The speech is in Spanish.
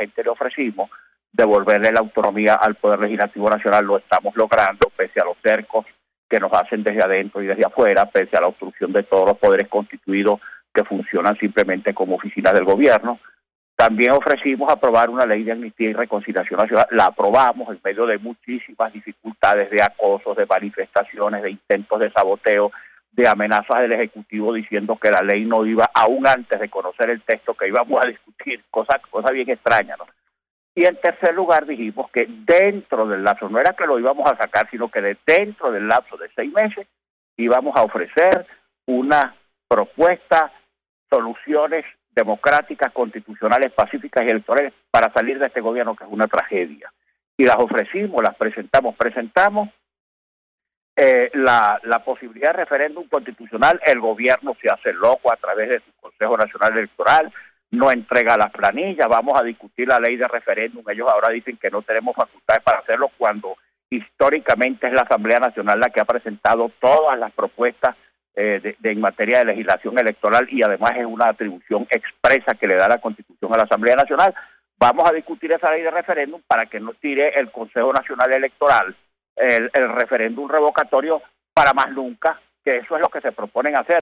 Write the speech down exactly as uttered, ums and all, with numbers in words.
gente le ofrecimos, devolverle la autonomía al Poder Legislativo Nacional. Lo estamos logrando, pese a los cercos que nos hacen desde adentro y desde afuera, pese a la obstrucción de todos los poderes constituidos que funcionan simplemente como oficinas del gobierno. También ofrecimos aprobar una ley de amnistía y reconciliación nacional. La aprobamos en medio de muchísimas dificultades, de acosos, de manifestaciones, de intentos de saboteo, de amenazas del Ejecutivo diciendo que la ley no iba, aún antes de conocer el texto que íbamos a discutir, cosa, cosa bien extraña, ¿no? Y en tercer lugar dijimos que dentro del lapso, no era que lo íbamos a sacar, sino que de dentro del lapso de seis meses íbamos a ofrecer una propuesta, soluciones democráticas, constitucionales, pacíficas y electorales para salir de este gobierno que es una tragedia. Y las ofrecimos, las presentamos, presentamos eh, la, la posibilidad de referéndum constitucional. El gobierno se hace loco a través de su Consejo Nacional Electoral, no entrega las planillas, vamos a discutir la ley de referéndum. Ellos ahora dicen que no tenemos facultades para hacerlo cuando históricamente es la Asamblea Nacional la que ha presentado todas las propuestas eh, de, de en materia de legislación electoral, y además es una atribución expresa que le da la Constitución a la Asamblea Nacional. Vamos a discutir esa ley de referéndum para que no tire el Consejo Nacional Electoral el, el referéndum revocatorio para más nunca, que eso es lo que se proponen hacer.